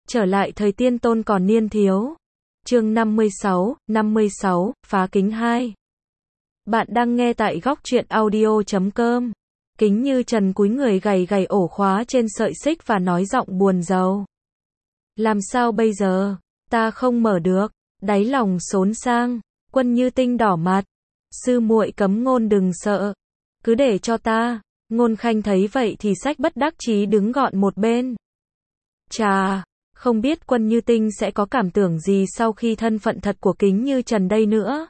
Trở lại thời tiên tôn còn niên thiếu. Chương 56, phá kính 2. Bạn đang nghe tại góc truyện audio.com. Kính Như Trần cúi người gầy gầy ổ khóa trên sợi xích và nói giọng buồn rầu. Làm sao bây giờ? Ta không mở được. Đáy lòng xốn sang. Quân Như Tinh đỏ mặt. Sư muội cấm ngôn đừng sợ. Cứ để cho ta. Ngôn Khanh thấy vậy thì xách bất đắc chí đứng gọn một bên. Chà, không biết Quân Như Tinh sẽ có cảm tưởng gì sau khi thân phận thật của Kính Như Trần đây nữa.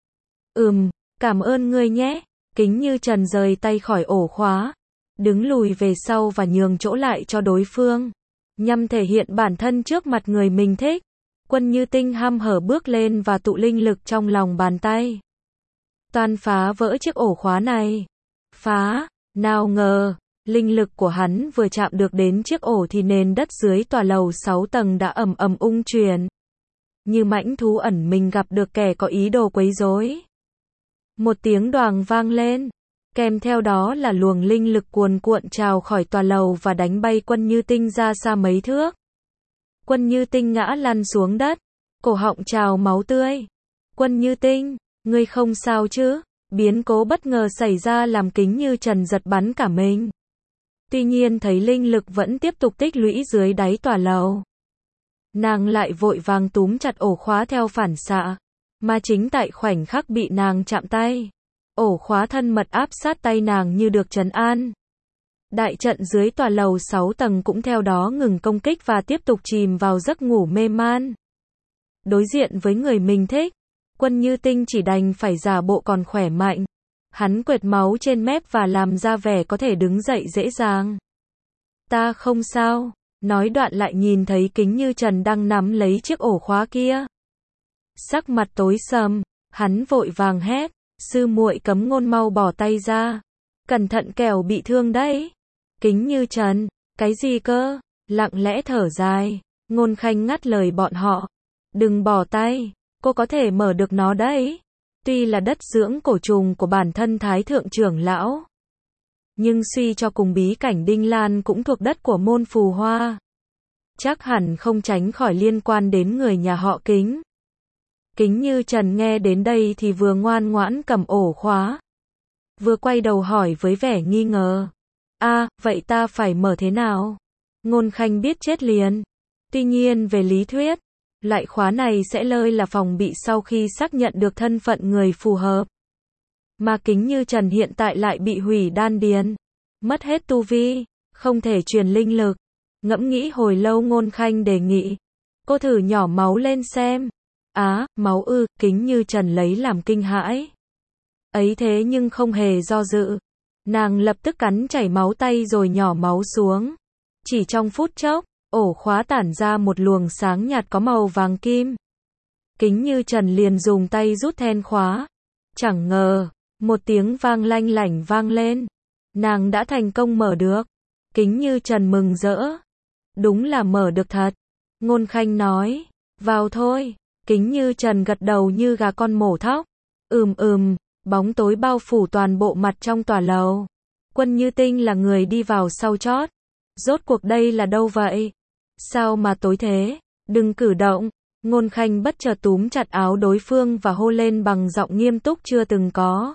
Cảm ơn ngươi nhé. Kính Như Trần rời tay khỏi ổ khóa, đứng lùi về sau và nhường chỗ lại cho đối phương, nhằm thể hiện bản thân trước mặt người mình thích. Quân Như Tinh hăm hở bước lên và tụ linh lực trong lòng bàn tay. Toàn phá vỡ chiếc ổ khóa này. Phá, nào ngờ, linh lực của hắn vừa chạm được đến chiếc ổ thì nền đất dưới tòa lầu 6 tầng đã ầm ầm ung chuyển. Như mãnh thú ẩn mình gặp được kẻ có ý đồ quấy rối. Một tiếng đoàng vang lên, kèm theo đó là luồng linh lực cuồn cuộn trào khỏi tòa lầu và đánh bay Quân Như Tinh ra xa mấy thước. Quân Như Tinh ngã lăn xuống đất, cổ họng trào máu tươi. Quân Như Tinh, ngươi không sao chứ? Biến cố bất ngờ xảy ra làm Kính Như Trần giật bắn cả mình. Tuy nhiên thấy linh lực vẫn tiếp tục tích lũy dưới đáy tòa lầu, nàng lại vội vàng túm chặt ổ khóa theo phản xạ. Mà chính tại khoảnh khắc bị nàng chạm tay, ổ khóa thân mật áp sát tay nàng như được trấn an. Đại trận dưới tòa lầu 6 tầng cũng theo đó ngừng công kích và tiếp tục chìm vào giấc ngủ mê man. Đối diện với người mình thích, Quân Như Tinh chỉ đành phải giả bộ còn khỏe mạnh. Hắn quệt máu trên mép và làm ra vẻ có thể đứng dậy dễ dàng. Ta không sao, nói đoạn lại nhìn thấy Kính Như Trần đang nắm lấy chiếc ổ khóa kia. Sắc mặt tối sầm, hắn vội vàng hét, sư muội cấm ngôn mau bỏ tay ra. Cẩn thận kẻo bị thương đấy. Kính Như Trần, cái gì cơ? Lặng lẽ thở dài, Ngôn Khanh ngắt lời bọn họ. Đừng bỏ tay, cô có thể mở được nó đấy. Tuy là đất dưỡng cổ trùng của bản thân Thái Thượng trưởng lão, nhưng suy cho cùng bí cảnh Đinh Lan cũng thuộc đất của môn Phù Hoa. Chắc hẳn không tránh khỏi liên quan đến người nhà họ Kính. Kính Như Trần nghe đến đây thì vừa ngoan ngoãn cầm ổ khóa, vừa quay đầu hỏi với vẻ nghi ngờ. Vậy ta phải mở thế nào? Ngôn Khanh biết chết liền. Tuy nhiên về lý thuyết, loại khóa này sẽ lơi là phòng bị sau khi xác nhận được thân phận người phù hợp. Mà Kính Như Trần hiện tại lại bị hủy đan điền, mất hết tu vi, không thể truyền linh lực. Ngẫm nghĩ hồi lâu Ngôn Khanh đề nghị, cô thử nhỏ máu lên xem. Máu ư? Kính Như Trần lấy làm kinh hãi. Ấy thế nhưng không hề do dự. Nàng lập tức cắn chảy máu tay rồi nhỏ máu xuống. Chỉ trong phút chốc, ổ khóa tản ra một luồng sáng nhạt có màu vàng kim. Kính Như Trần liền dùng tay rút then khóa. Chẳng ngờ, một tiếng vang lanh lảnh vang lên. Nàng đã thành công mở được. Kính Như Trần mừng rỡ. Đúng là mở được thật. Ngôn Khanh nói, vào thôi. Kính Như Trần gật đầu như gà con mổ thóc. Bóng tối bao phủ toàn bộ mặt trong tòa lầu. Quân Như Tinh là người đi vào sau chót. Rốt cuộc đây là đâu vậy? Sao mà tối thế? Đừng cử động. Ngôn Khanh bất chợt túm chặt áo đối phương và hô lên bằng giọng nghiêm túc chưa từng có.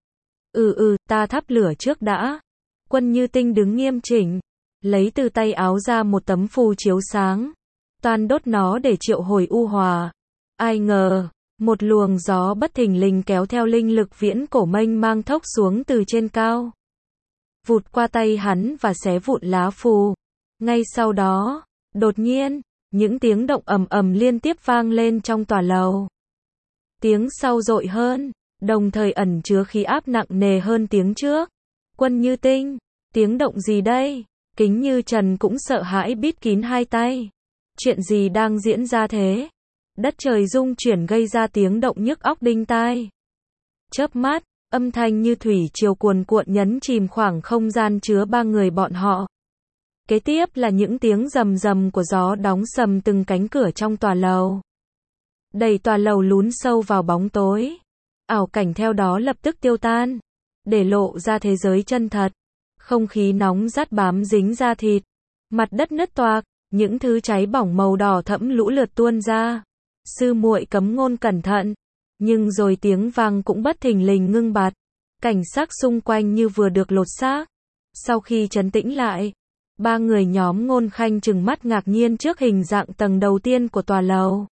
Ta thắp lửa trước đã. Quân Như Tinh đứng nghiêm chỉnh, lấy từ tay áo ra một tấm phù chiếu sáng. Toàn đốt nó để triệu hồi u hòa. Ai ngờ, một luồng gió bất thình lình kéo theo linh lực viễn cổ mênh mang thốc xuống từ trên cao, vụt qua tay hắn và xé vụn lá phù. Ngay sau đó, đột nhiên, những tiếng động ầm ầm liên tiếp vang lên trong tòa lầu. Tiếng sau dội hơn, đồng thời ẩn chứa khí áp nặng nề hơn tiếng trước. Quân Như Tinh, tiếng động gì đây? Kính Như Trần cũng sợ hãi bít kín hai tay. Chuyện gì đang diễn ra thế? Đất trời rung chuyển gây ra tiếng động nhức óc đinh tai. Chớp mắt, âm thanh như thủy triều cuồn cuộn nhấn chìm khoảng không gian chứa ba người bọn họ. Kế tiếp là những tiếng rầm rầm của gió đóng sầm từng cánh cửa trong tòa lầu. Đẩy tòa lầu lún sâu vào bóng tối. Ảo cảnh theo đó lập tức tiêu tan, để lộ ra thế giới chân thật. Không khí nóng rát bám dính da thịt. Mặt đất nứt toạc, những thứ cháy bỏng màu đỏ thẫm lũ lượt tuôn ra. Sư muội cấm ngôn cẩn thận, nhưng rồi tiếng vang cũng bất thình lình ngưng bặt. Cảnh sắc xung quanh như vừa được lột xác. Sau khi trấn tĩnh lại, ba người nhóm Ngôn Khanh trừng mắt ngạc nhiên trước hình dạng tầng đầu tiên của tòa lầu.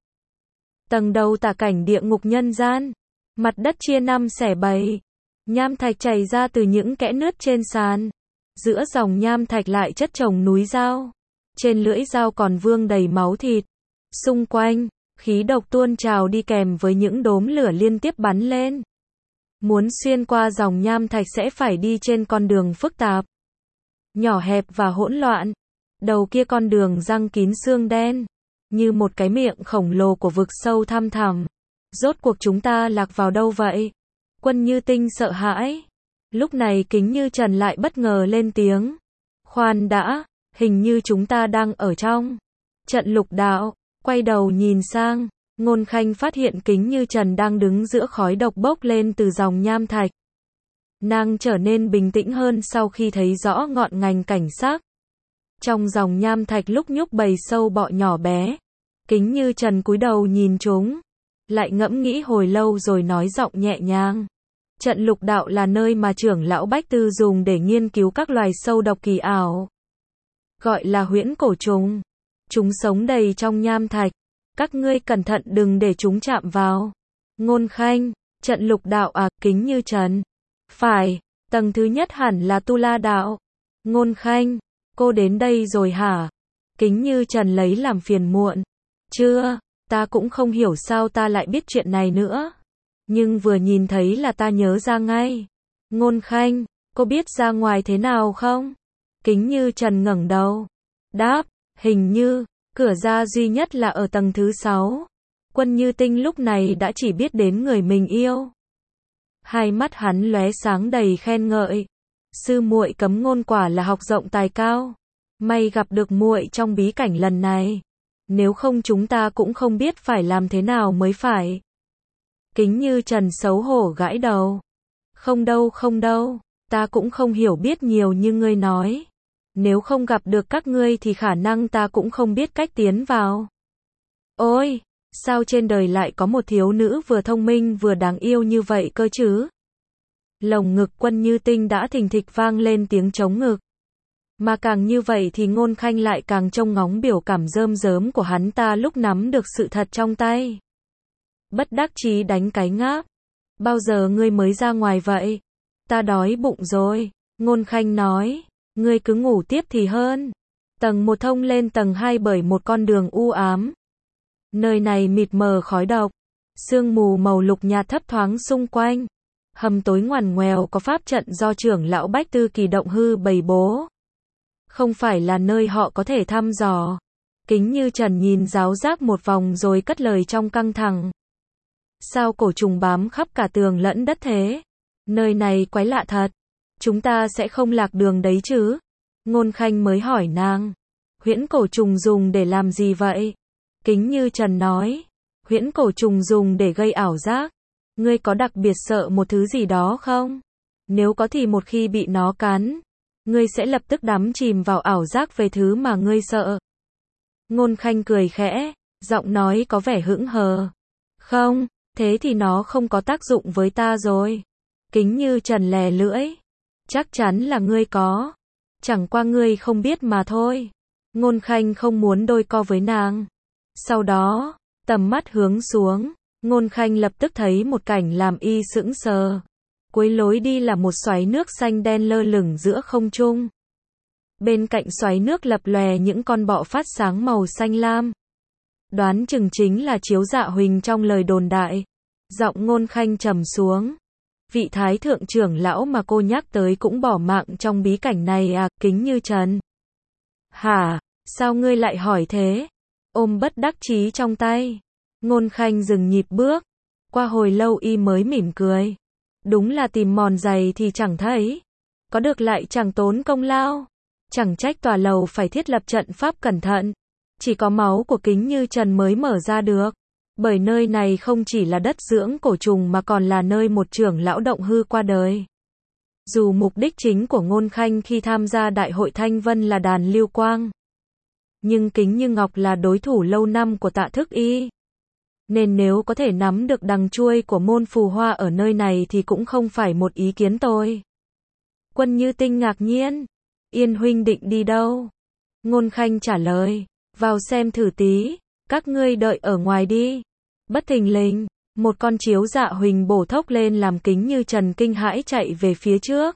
Tầng đầu tả cảnh địa ngục nhân gian, mặt đất chia 5 xẻ 7, nham thạch chảy ra từ những kẽ nứt trên sàn. Giữa dòng nham thạch lại chất chồng núi dao, trên lưỡi dao còn vương đầy máu thịt. Xung quanh, khí độc tuôn trào đi kèm với những đốm lửa liên tiếp bắn lên. Muốn xuyên qua dòng nham thạch sẽ phải đi trên con đường phức tạp, nhỏ hẹp và hỗn loạn. Đầu kia con đường răng kín xương đen, như một cái miệng khổng lồ của vực sâu thăm thẳm. Rốt cuộc chúng ta lạc vào đâu vậy? Quân Như Tinh sợ hãi. Lúc này Kính Như Trần lại bất ngờ lên tiếng. Khoan đã, hình như chúng ta đang ở trong trận lục đạo. Quay đầu nhìn sang, Ngôn Khanh phát hiện Kính Như Trần đang đứng giữa khói độc bốc lên từ dòng nham thạch. Nàng trở nên bình tĩnh hơn sau khi thấy rõ ngọn ngành cảnh sắc. Trong dòng nham thạch lúc nhúc bầy sâu bọ nhỏ bé. Kính Như Trần cúi đầu nhìn chúng, lại ngẫm nghĩ hồi lâu rồi nói giọng nhẹ nhàng. Trận lục đạo là nơi mà trưởng lão Bách Tư dùng để nghiên cứu các loài sâu độc kỳ ảo. Gọi là huyễn cổ trùng. Chúng sống đầy trong nham thạch. Các ngươi cẩn thận đừng để chúng chạm vào. Ngôn Khanh, trận lục đạo à? Kính Như Trần. Phải, tầng thứ nhất hẳn là Tu La đạo. Ngôn Khanh, cô đến đây rồi hả? Kính Như Trần lấy làm phiền muộn. Chưa, ta cũng không hiểu sao ta lại biết chuyện này nữa. Nhưng vừa nhìn thấy là ta nhớ ra ngay. Ngôn Khanh, cô biết ra ngoài thế nào không? Kính Như Trần ngẩng đầu. Đáp, hình như, cửa ra duy nhất là ở tầng thứ 6. Quân Như Tinh lúc này đã chỉ biết đến người mình yêu. Hai mắt hắn lóe sáng đầy khen ngợi. Sư muội Cấm Ngôn quả là học rộng tài cao. May gặp được muội trong bí cảnh lần này. Nếu không chúng ta cũng không biết phải làm thế nào mới phải. Kính Như Trần xấu hổ gãi đầu. Không đâu, ta cũng không hiểu biết nhiều như ngươi nói. Nếu không gặp được các ngươi thì khả năng ta cũng không biết cách tiến vào. Ôi, sao trên đời lại có một thiếu nữ vừa thông minh vừa đáng yêu như vậy cơ chứ? Lồng ngực Quân Như Tinh đã thình thịch vang lên tiếng trống ngực. Mà càng như vậy thì Ngôn Khanh lại càng trông ngóng biểu cảm rơm rớm của hắn ta lúc nắm được sự thật trong tay. Bất đắc chí đánh cái ngáp. Bao giờ ngươi mới ra ngoài vậy? Ta đói bụng rồi. Ngôn Khanh nói. Ngươi cứ ngủ tiếp thì hơn. Tầng 1 thông lên tầng 2 bởi một con đường u ám. Nơi này mịt mờ khói độc. Sương mù màu lục nhạt thấp thoáng xung quanh. Hầm tối ngoằn ngoèo có pháp trận do trưởng lão Bách Tư Kỳ động hư bày bố. Không phải là nơi họ có thể thăm dò. Kính Như Trần nhìn giáo giác một vòng rồi cất lời trong căng thẳng. Sao cổ trùng bám khắp cả tường lẫn đất thế? Nơi này quái lạ thật. Chúng ta sẽ không lạc đường đấy chứ? Ngôn Khanh mới hỏi nàng. Huyễn cổ trùng dùng để làm gì vậy? Kính Như Trần nói. Huyễn cổ trùng dùng để gây ảo giác. Ngươi có đặc biệt sợ một thứ gì đó không? Nếu có thì một khi bị nó cắn, ngươi sẽ lập tức đắm chìm vào ảo giác về thứ mà ngươi sợ. Ngôn Khanh cười khẽ, giọng nói có vẻ hững hờ. Không, thế thì nó không có tác dụng với ta rồi. Kính Như Trần lè lưỡi. Chắc chắn là ngươi có. Chẳng qua ngươi không biết mà thôi. Ngôn Khanh không muốn đôi co với nàng. Sau đó, tầm mắt hướng xuống, Ngôn Khanh lập tức thấy một cảnh làm y sững sờ. Cuối lối đi là một xoáy nước xanh đen lơ lửng giữa không trung. Bên cạnh xoáy nước lập lòe những con bọ phát sáng màu xanh lam. Đoán chừng chính là Chiếu Dạ Huỳnh trong lời đồn đại. Giọng Ngôn Khanh trầm xuống. Vị thái thượng trưởng lão mà cô nhắc tới cũng bỏ mạng trong bí cảnh này à? Kính Như Trần. Hả? Sao ngươi lại hỏi thế? Ôm bất đắc chí trong tay. Ngôn Khanh dừng nhịp bước. Qua hồi lâu y mới mỉm cười. Đúng là tìm mòn giày thì chẳng thấy. Có được lại chẳng tốn công lao. Chẳng trách tòa lầu phải thiết lập trận pháp cẩn thận. Chỉ có máu của Kính Như Trần mới mở ra được. Bởi nơi này không chỉ là đất dưỡng cổ trùng mà còn là nơi một trưởng lão động hư qua đời. Dù mục đích chính của Ngôn Khanh khi tham gia đại hội Thanh Vân là đàn lưu quang, Nhưng Kính Như Ngọc là đối thủ lâu năm của Tạ Thức Y. Nên nếu có thể nắm được đằng chuôi của môn phù hoa ở nơi này thì cũng không phải một ý kiến tôi. Quân Như Tinh ngạc nhiên. Yên huynh định đi đâu? Ngôn Khanh trả lời. Vào xem thử tí, các ngươi đợi ở ngoài đi. Bất thình lình, một con chiếu dạ huỳnh bổ thốc lên làm Kính Như Trần kinh hãi chạy về phía trước.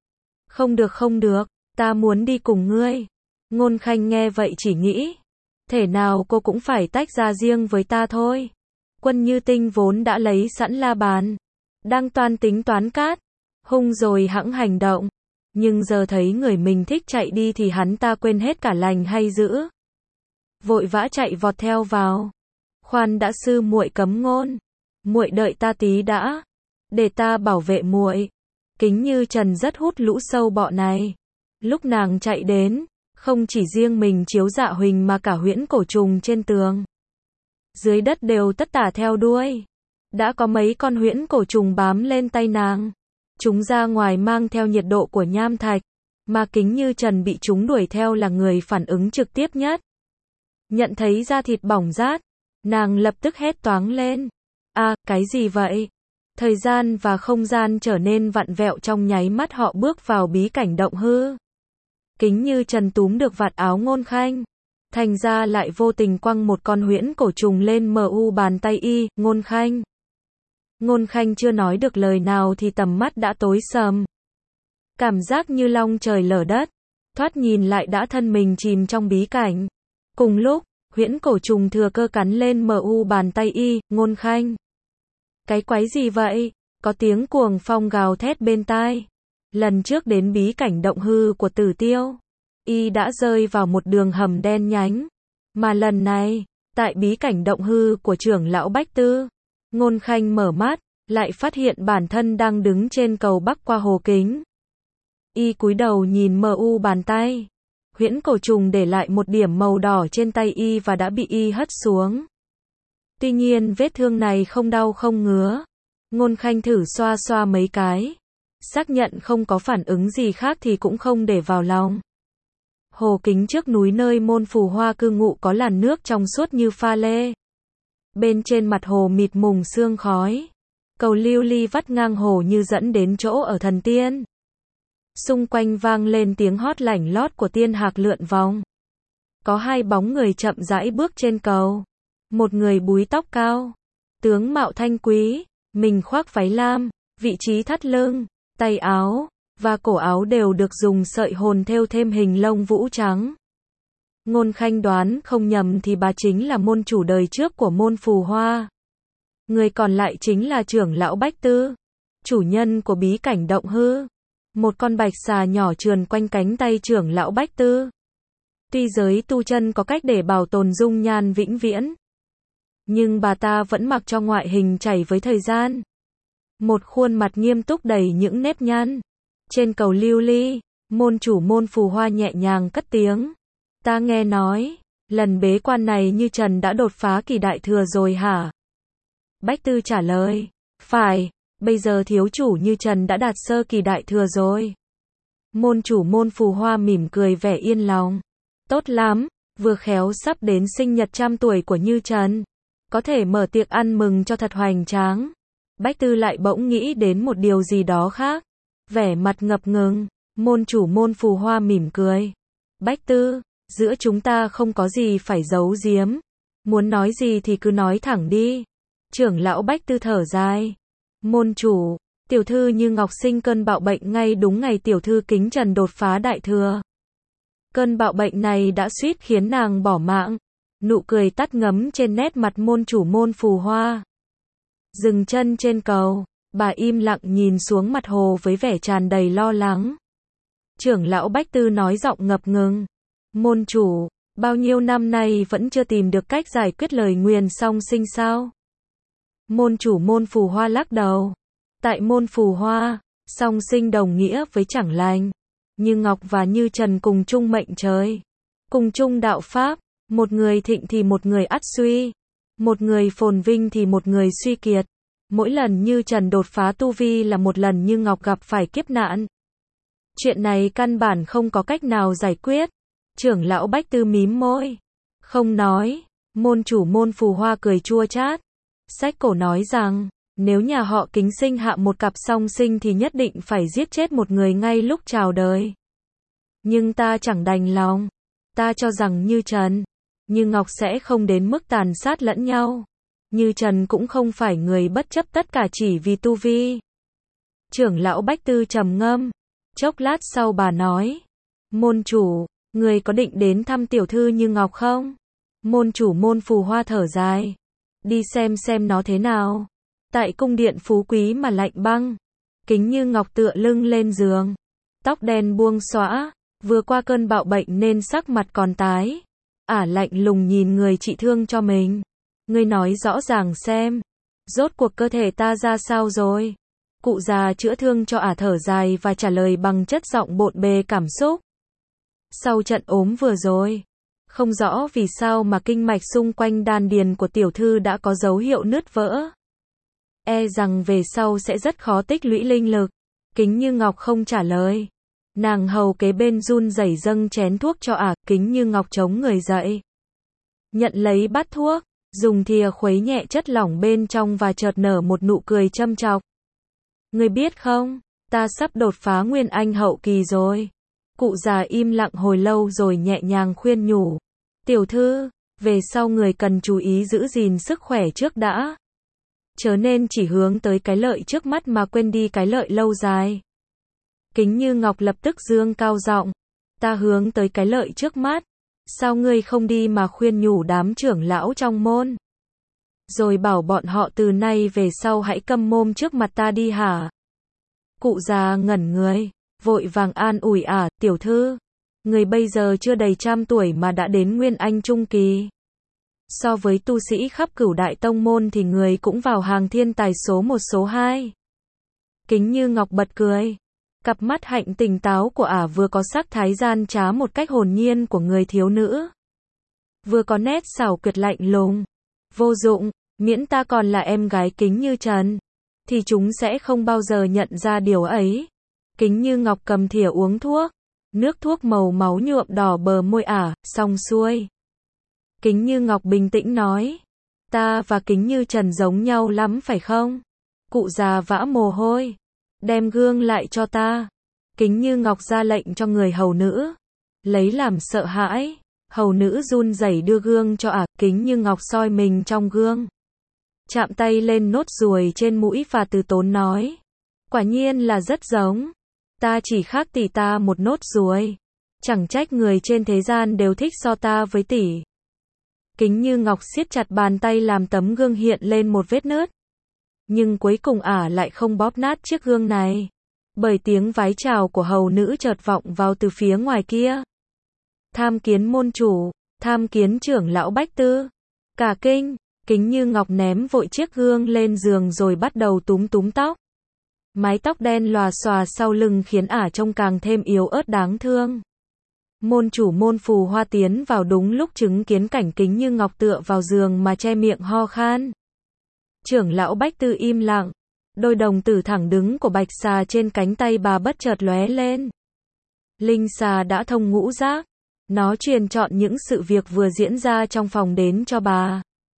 Không được, ta muốn đi cùng ngươi. Ngôn Khanh nghe vậy chỉ nghĩ, thể nào cô cũng phải tách ra riêng với ta thôi. Quân Như Tinh vốn đã lấy sẵn la bàn, đang toan tính toán cát, hung rồi hẵng hành động. Nhưng giờ thấy người mình thích chạy đi thì hắn ta quên hết cả lành hay dữ. Vội vã chạy vọt theo vào. Khoan đã, sư muội cấm ngôn. Muội đợi ta tí đã, để ta bảo vệ muội. Kính Như Trần rất hút lũ sâu bọ này. Lúc nàng chạy đến, không chỉ riêng mình chiếu dạ huỳnh mà cả huyễn cổ trùng trên tường, dưới đất đều tất tả theo đuôi. Đã có mấy con huyễn cổ trùng bám lên tay nàng. Chúng ra ngoài mang theo nhiệt độ của nham thạch, mà Kính Như Trần bị chúng đuổi theo là người phản ứng trực tiếp nhất. Nhận thấy da thịt bỏng rát, nàng lập tức hét toáng lên. Cái gì vậy? Thời gian và không gian trở nên vặn vẹo trong nháy mắt họ bước vào bí cảnh động hư. Kính Như Trần túm được vạt áo Ngôn Khanh. Thành ra lại vô tình quăng một con huyễn cổ trùng lên mu bàn tay y, Ngôn Khanh. Ngôn Khanh chưa nói được lời nào thì tầm mắt đã tối sầm. Cảm giác như long trời lở đất. Thoát nhìn lại đã thân mình chìm trong bí cảnh. Cùng lúc, huyễn cổ trùng thừa cơ cắn lên mu bàn tay y, Ngôn Khanh. Cái quái gì vậy? Có tiếng cuồng phong gào thét bên tai. Lần trước đến bí cảnh động hư của Tử Tiêu, y đã rơi vào một đường hầm đen nhánh. Mà lần này, tại bí cảnh động hư của trưởng lão Bách Tư, Ngôn Khanh mở mắt, lại phát hiện bản thân đang đứng trên cầu bắc qua hồ kính. Y cúi đầu nhìn mu bàn tay. Huyễn cổ trùng để lại một điểm màu đỏ trên tay y và đã bị y hất xuống. Tuy nhiên vết thương này không đau không ngứa. Ngôn Khanh thử xoa xoa mấy cái. Xác nhận không có phản ứng gì khác thì cũng không để vào lòng. Hồ kính trước núi nơi môn phù hoa cư ngụ có làn nước trong suốt như pha lê. Bên trên mặt hồ mịt mùng sương khói. Cầu lưu ly vắt ngang hồ như dẫn đến chỗ ở thần tiên. Xung quanh vang lên tiếng hót lảnh lót của tiên hạc lượn vòng. Có hai bóng người chậm rãi bước trên cầu. Một người búi tóc cao, tướng mạo thanh quý, mình khoác váy lam, vị trí thắt lưng, tay áo và cổ áo đều được dùng sợi hồn thêu thêm hình lông vũ trắng. Ngôn Khanh đoán không nhầm thì bà chính là môn chủ đời trước của môn phù hoa. Người còn lại chính là trưởng lão Bách Tư, chủ nhân của bí cảnh động hư. Một con bạch xà nhỏ trườn quanh cánh tay trưởng lão Bách Tư. Tuy giới tu chân có cách để bảo tồn dung nhan vĩnh viễn, nhưng bà ta vẫn mặc cho ngoại hình chảy với thời gian. Một khuôn mặt nghiêm túc đầy những nếp nhăn. Trên cầu lưu ly, môn chủ môn phù hoa nhẹ nhàng cất tiếng. Ta nghe nói, lần bế quan này Như Trần đã đột phá kỳ đại thừa rồi hả? Bách Tư trả lời, phải, bây giờ thiếu chủ Như Trần đã đạt sơ kỳ đại thừa rồi. Môn chủ môn phù hoa mỉm cười vẻ yên lòng. Tốt lắm, vừa khéo sắp đến sinh nhật 100 tuổi của Như Trần. Có thể mở tiệc ăn mừng cho thật hoành tráng. Bách Tư lại bỗng nghĩ đến một điều gì đó khác. Vẻ mặt ngập ngừng, môn chủ môn phù hoa mỉm cười. Bách Tư, giữa chúng ta không có gì phải giấu giếm. Muốn nói gì thì cứ nói thẳng đi. Trưởng lão Bách Tư thở dài. Môn chủ, tiểu thư Như Ngọc sinh cơn bạo bệnh ngay đúng ngày tiểu thư Kính Trần đột phá đại thừa. Cơn bạo bệnh này đã suýt khiến nàng bỏ mạng. Nụ cười tắt ngấm trên nét mặt môn chủ môn phù hoa. Dừng chân trên cầu, bà im lặng nhìn xuống mặt hồ với vẻ tràn đầy lo lắng. Trưởng lão Bách Tư nói giọng ngập ngừng. Môn chủ, bao nhiêu năm nay vẫn chưa tìm được cách giải quyết lời nguyền song sinh sao? Môn chủ môn phù hoa lắc đầu. Tại môn phù hoa, song sinh đồng nghĩa với chẳng lành. Như Ngọc và Như Trần cùng chung mệnh trời, cùng chung đạo pháp. Một người thịnh thì một người ắt suy. Một người phồn vinh thì một người suy kiệt. Mỗi lần Như Trần đột phá tu vi là một lần Như Ngọc gặp phải kiếp nạn. Chuyện này căn bản không có cách nào giải quyết. Trưởng lão Bách Tư mím môi, không nói. Môn chủ Môn Phù Hoa cười chua chát. Sách cổ nói rằng, nếu nhà họ Kính sinh hạ một cặp song sinh thì nhất định phải giết chết một người ngay lúc chào đời. Nhưng ta chẳng đành lòng. Ta cho rằng Như Trần, Như Ngọc sẽ không đến mức tàn sát lẫn nhau. Như Trần cũng không phải người bất chấp tất cả chỉ vì tu vi. Trưởng lão Bách Tư trầm ngâm. Chốc lát sau bà nói, môn chủ, người có định đến thăm tiểu thư Như Ngọc không? Môn chủ Môn Phù Hoa thở dài. Đi xem nó thế nào. Tại cung điện phú quý mà lạnh băng. Kính Như Ngọc tựa lưng lên giường. Tóc đen buông xõa. Vừa qua cơn bạo bệnh nên sắc mặt còn tái. Lạnh lùng nhìn người trị thương cho mình. Ngươi nói rõ ràng xem. Rốt cuộc cơ thể ta ra sao rồi? Cụ già chữa thương cho thở dài và trả lời bằng chất giọng bộn bề cảm xúc. Sau trận ốm vừa rồi, không rõ vì sao mà kinh mạch xung quanh đan điền của tiểu thư đã có dấu hiệu nứt vỡ. E rằng về sau sẽ rất khó tích lũy linh lực. Kính Như Ngọc không trả lời. Nàng hầu kế bên run rẩy dâng chén thuốc cho Kính Như Ngọc chống người dậy. Nhận lấy bát thuốc, dùng thìa khuấy nhẹ chất lỏng bên trong và chợt nở một nụ cười châm chọc. Ngươi biết không, ta sắp đột phá Nguyên Anh hậu kỳ rồi. Cụ già im lặng hồi lâu rồi nhẹ nhàng khuyên nhủ. Tiểu thư, về sau người cần chú ý giữ gìn sức khỏe trước đã. Chớ nên chỉ hướng tới cái lợi trước mắt mà quên đi cái lợi lâu dài. Kính Như Ngọc lập tức dương cao giọng. Ta hướng tới cái lợi trước mắt. Sao ngươi không đi mà khuyên nhủ đám trưởng lão trong môn? Rồi bảo bọn họ từ nay về sau hãy câm mồm trước mặt ta đi hả? Cụ già ngẩn người, vội vàng an ủi tiểu thư. Người bây giờ chưa đầy 100 tuổi mà đã đến Nguyên Anh trung kỳ. So với tu sĩ khắp cửu đại tông môn thì người cũng vào hàng thiên tài số 1 số 2. Kính Như Ngọc bật cười. Cặp mắt hạnh tỉnh táo của vừa có sắc thái gian trá một cách hồn nhiên của người thiếu nữ. Vừa có nét xảo quyệt lạnh lùng. Vô dụng, miễn ta còn là em gái Kính Như Trần, thì chúng sẽ không bao giờ nhận ra điều ấy. Kính Như Ngọc cầm thìa uống thuốc. Nước thuốc màu máu nhuộm đỏ bờ môi xong xuôi. Kính Như Ngọc bình tĩnh nói. Ta và Kính Như Trần giống nhau lắm phải không? Cụ già vã mồ hôi. Đem gương lại cho ta. Kính Như Ngọc ra lệnh cho người hầu nữ. Lấy làm sợ hãi. Hầu nữ run rẩy đưa gương cho Kính Như Ngọc soi mình trong gương. Chạm tay lên nốt ruồi trên mũi và từ tốn nói. Quả nhiên là rất giống. Ta chỉ khác tỷ ta một nốt ruồi. Chẳng trách người trên thế gian đều thích so ta với tỷ. Kính Như Ngọc siết chặt bàn tay làm tấm gương hiện lên một vết nứt. Nhưng cuối cùng lại không bóp nát chiếc gương này. Bởi tiếng vái chào của hầu nữ chợt vọng vào từ phía ngoài kia. Tham kiến môn chủ, tham kiến trưởng lão Bách Tư. Cả kinh, Kính Như Ngọc ném vội chiếc gương lên giường rồi bắt đầu túm tóc. Mái tóc đen lòa xòa sau lưng khiến trông càng thêm yếu ớt đáng thương. Môn chủ Môn Phù Hoa tiến vào đúng lúc chứng kiến cảnh Kính Như Ngọc tựa vào giường mà che miệng ho khan. Trưởng lão Bách Tư im lặng. Đôi đồng tử thẳng đứng của bạch xà trên cánh tay bà bất chợt lóe lên. Linh xà đã thông ngũ giác. Nó truyền chọn những sự việc vừa diễn ra trong phòng đến cho bà.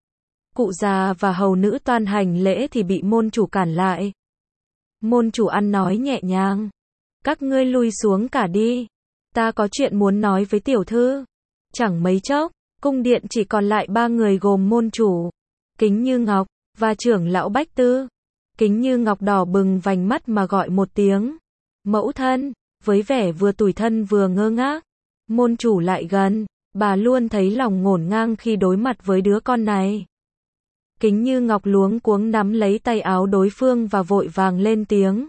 Cụ già và hầu nữ toan hành lễ thì bị môn chủ cản lại. Môn chủ ăn nói nhẹ nhàng. Các ngươi lui xuống cả đi. Ta có chuyện muốn nói với tiểu thư. Chẳng mấy chốc, cung điện chỉ còn lại 3 người gồm môn chủ, Kính Như Ngọc, và trưởng lão Bách Tư. Kính Như Ngọc đỏ bừng vành mắt mà gọi một tiếng. Mẫu thân, với vẻ vừa tủi thân vừa ngơ ngác. Môn chủ lại gần, bà luôn thấy lòng ngổn ngang khi đối mặt với đứa con này. Kính Như Ngọc luống cuống nắm lấy tay áo đối phương và vội vàng lên tiếng.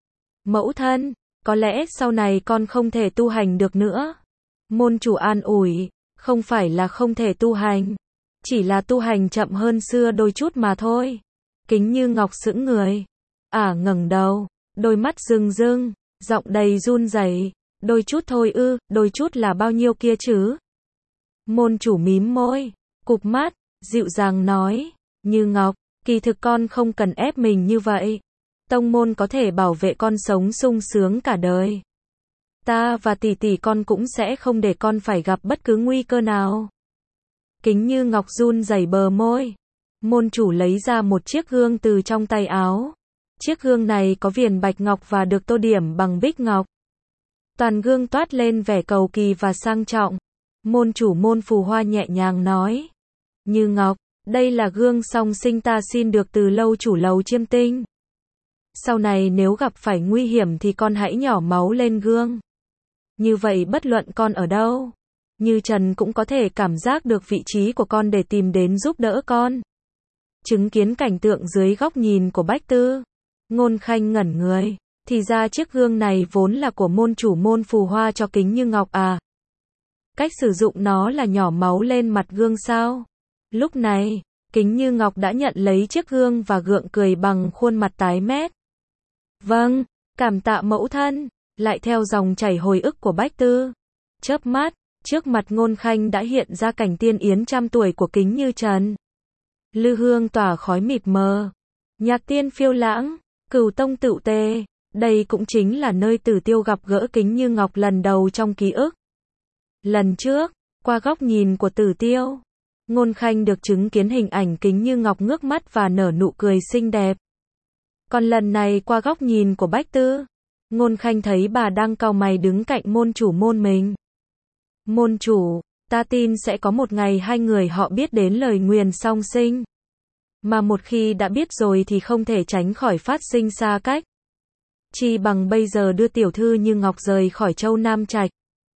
Mẫu thân, có lẽ sau này con không thể tu hành được nữa. Môn chủ an ủi, không phải là không thể tu hành, chỉ là tu hành chậm hơn xưa đôi chút mà thôi. Kính Như Ngọc sững người. Ngẩng đầu, đôi mắt rưng rưng, giọng đầy run rẩy. Đôi chút thôi ư, đôi chút là bao nhiêu kia chứ? Môn chủ mím môi, cụp mắt, dịu dàng nói, Như Ngọc, kỳ thực con không cần ép mình như vậy. Tông môn có thể bảo vệ con sống sung sướng cả đời. Ta và tỷ tỷ con cũng sẽ không để con phải gặp bất cứ nguy cơ nào. Kính Như Ngọc run rẩy bờ môi. Môn chủ lấy ra một chiếc gương từ trong tay áo. Chiếc gương này có viền bạch ngọc và được tô điểm bằng bích ngọc. Toàn gương toát lên vẻ cầu kỳ và sang trọng. Môn chủ Môn Phù Hoa nhẹ nhàng nói. Như Ngọc, đây là gương song sinh ta xin được từ lâu chủ lầu Chiêm Tinh. Sau này nếu gặp phải nguy hiểm thì con hãy nhỏ máu lên gương. Như vậy bất luận con ở đâu, Như Trần cũng có thể cảm giác được vị trí của con để tìm đến giúp đỡ con. Chứng kiến cảnh tượng dưới góc nhìn của Bách Tư, Ngôn Khanh ngẩn người. Thì ra chiếc gương này vốn là của môn chủ Môn Phù Hoa cho Kính Như Ngọc à? Cách sử dụng nó là nhỏ máu lên mặt gương sao? Lúc này, Kính Như Ngọc đã nhận lấy chiếc gương và gượng cười bằng khuôn mặt tái mét. Vâng, cảm tạ mẫu thân. Lại theo dòng chảy hồi ức của Bách Tư. Chớp mắt, trước mặt Ngôn Khanh đã hiện ra cảnh tiên yến trăm tuổi của Kính Như Trần. Lư hương tỏa khói mịt mờ. Nhạc tiên phiêu lãng, Cửu tông tựu tề. Đây cũng chính là nơi Tử Tiêu gặp gỡ Kính Như Ngọc lần đầu trong ký ức. Lần trước, qua góc nhìn của Tử Tiêu, Ngôn Khanh được chứng kiến hình ảnh Kính Như Ngọc ngước mắt và nở nụ cười xinh đẹp. Còn lần này qua góc nhìn của Bách Tư, Ngôn Khanh thấy bà đang cau mày đứng cạnh môn chủ môn mình. Môn chủ, ta tin sẽ có một ngày hai người họ biết đến lời nguyền song sinh. Mà một khi đã biết rồi thì không thể tránh khỏi phát sinh xa cách. Chi bằng bây giờ đưa tiểu thư Như Ngọc rời khỏi Châu Nam Trạch,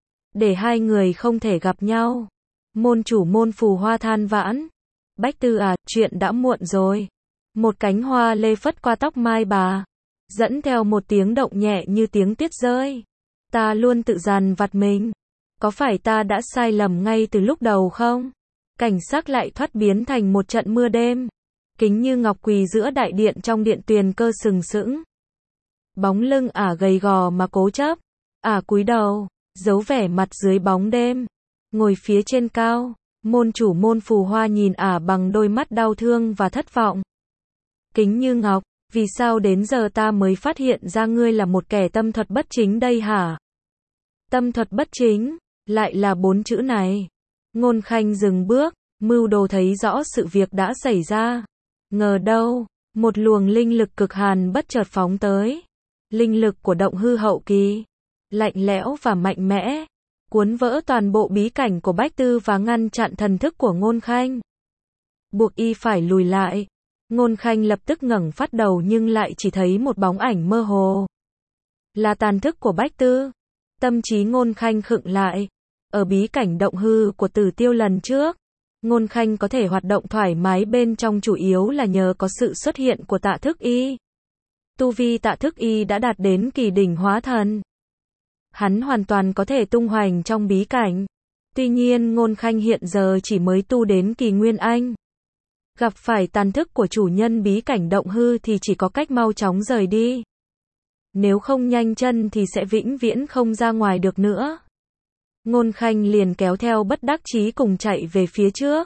để hai người không thể gặp nhau. Môn chủ Môn Phù Hoa than vãn. Bách Tư à, chuyện đã muộn rồi. Một cánh hoa lê phất qua tóc mai bà, dẫn theo một tiếng động nhẹ như tiếng tuyết rơi. Ta luôn tự dằn vặt mình. Có phải ta đã sai lầm ngay từ lúc đầu không? Cảnh sắc lại thoát biến thành một trận mưa đêm. Kính Như Ngọc quỳ giữa đại điện trong điện tuyền cơ sừng sững. Bóng lưng ả gầy gò mà cố chấp. Ả cúi đầu, giấu vẻ mặt dưới bóng đêm. Ngồi phía trên cao, môn chủ Môn Phù Hoa nhìn ả bằng đôi mắt đau thương và thất vọng. Kính Như Ngọc, vì sao đến giờ ta mới phát hiện ra ngươi là một kẻ tâm thuật bất chính đây hả? Tâm thuật bất chính, lại là 4 chữ này. Ngôn Khanh dừng bước, mưu đồ thấy rõ sự việc đã xảy ra. Ngờ đâu, một luồng linh lực cực hàn bất chợt phóng tới. Linh lực của động hư hậu kỳ, lạnh lẽo và mạnh mẽ, cuốn vỡ toàn bộ bí cảnh của Bách Tư và ngăn chặn thần thức của Ngôn Khanh. Buộc y phải lùi lại. Ngôn Khanh lập tức ngẩng phát đầu nhưng lại chỉ thấy một bóng ảnh mơ hồ. Là tàn thức của Bách Tư. Tâm trí Ngôn Khanh khựng lại. Ở bí cảnh động hư của Tử Tiêu lần trước, Ngôn Khanh có thể hoạt động thoải mái bên trong chủ yếu là nhờ có sự xuất hiện của Tạ Thức Y. Tu vi Tạ Thức Y đã đạt đến kỳ đỉnh hóa thần. Hắn hoàn toàn có thể tung hoành trong bí cảnh. Tuy nhiên Ngôn Khanh hiện giờ chỉ mới tu đến kỳ Nguyên Anh. Gặp phải tàn thức của chủ nhân bí cảnh động hư thì chỉ có cách mau chóng rời đi. Nếu không nhanh chân thì sẽ vĩnh viễn không ra ngoài được nữa. Ngôn Khanh liền kéo theo bất đắc chí cùng chạy về phía trước.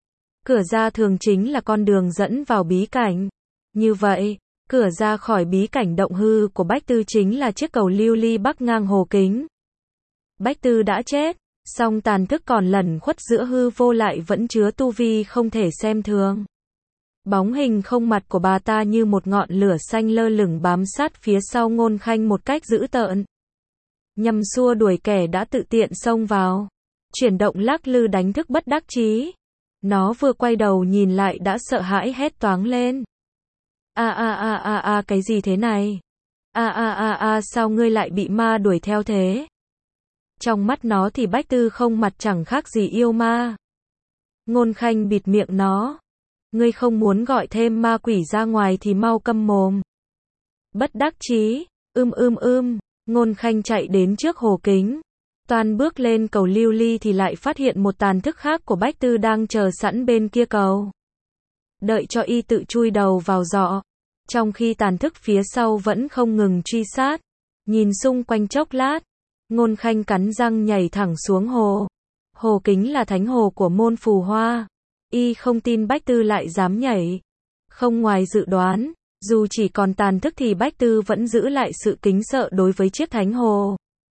Cửa ra thường chính là con đường dẫn vào bí cảnh. Như vậy, cửa ra khỏi bí cảnh động hư của Bách Tư chính là chiếc cầu lưu ly bắc ngang hồ Kính. Bách Tư đã chết, song tàn thức còn lẩn khuất giữa hư vô lại vẫn chứa tu vi không thể xem thường. Bóng hình không mặt của bà ta như một ngọn lửa xanh lơ lửng bám sát phía sau Ngôn Khanh một cách dữ tợn. Nhằm xua đuổi kẻ đã tự tiện xông vào. Chuyển động lắc lư đánh thức bất đắc chí. Nó vừa quay đầu nhìn lại đã sợ hãi hét toáng lên. Cái gì thế này? Sao ngươi lại bị ma đuổi theo thế? Trong mắt nó thì Bách Tư không mặt chẳng khác gì yêu ma. Ngôn Khanh bịt miệng nó. Ngươi không muốn gọi thêm ma quỷ ra ngoài thì mau câm mồm. Bất đắc chí, Ngôn Khanh chạy đến trước hồ Kính. Toàn bước lên cầu lưu ly thì lại phát hiện một tàn thức khác của Bách Tư đang chờ sẵn bên kia cầu. Đợi cho y tự chui đầu vào giọ. Trong khi tàn thức phía sau vẫn không ngừng truy sát. Nhìn xung quanh chốc lát, Ngôn Khanh cắn răng nhảy thẳng xuống hồ. Hồ Kính là thánh hồ của Môn Phù Hoa. Y không tin Bách Tư lại dám nhảy. Không ngoài dự đoán, dù chỉ còn tàn thức thì Bách Tư vẫn giữ lại sự kính sợ đối với chiếc thánh hồ.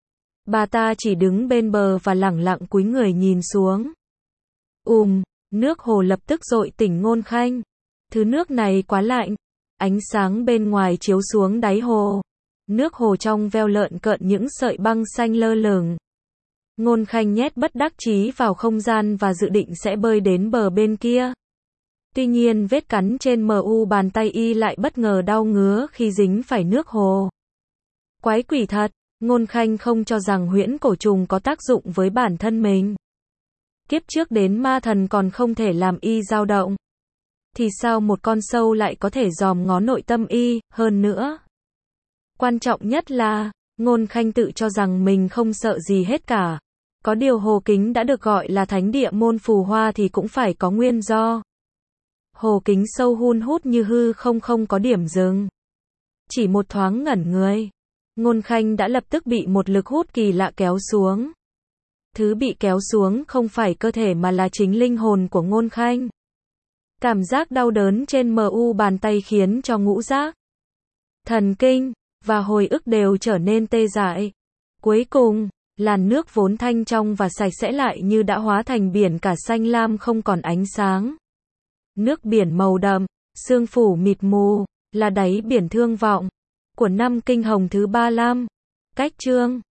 Bà ta chỉ đứng bên bờ và lẳng lặng cúi người nhìn xuống. Nước hồ lập tức dội tỉnh Ngôn Khanh. Thứ nước này quá lạnh. Ánh sáng bên ngoài chiếu xuống đáy hồ. Nước hồ trong veo lợn cợn những sợi băng xanh lơ lửng. Ngôn Khanh nhét bất đắc chí vào không gian và dự định sẽ bơi đến bờ bên kia. Tuy nhiên vết cắn trên bàn tay y lại bất ngờ đau ngứa khi dính phải nước hồ. Quái quỷ thật, Ngôn Khanh không cho rằng huyễn cổ trùng có tác dụng với bản thân mình. Kiếp trước đến ma thần còn không thể làm y dao động. Thì sao một con sâu lại có thể dòm ngó nội tâm y, hơn nữa. Quan trọng nhất là, Ngôn Khanh tự cho rằng mình không sợ gì hết cả. Có điều Hồ Kính đã được gọi là thánh địa môn phù hoa thì cũng phải có nguyên do. Hồ Kính sâu hun hút như hư không có điểm dừng. Chỉ một thoáng ngẩn người, Ngôn Khanh đã lập tức bị một lực hút kỳ lạ kéo xuống. Thứ bị kéo xuống không phải cơ thể mà là chính linh hồn của Ngôn Khanh. Cảm giác đau đớn trên bàn tay khiến cho ngũ giác, thần kinh và hồi ức đều trở nên tê dại. Cuối cùng, làn nước vốn thanh trong và sạch sẽ lại như đã hóa thành biển cả xanh lam không còn ánh sáng. Nước biển màu đậm, sương phủ mịt mù, là đáy biển thương vọng của năm kinh hồng thứ 35. Cách chương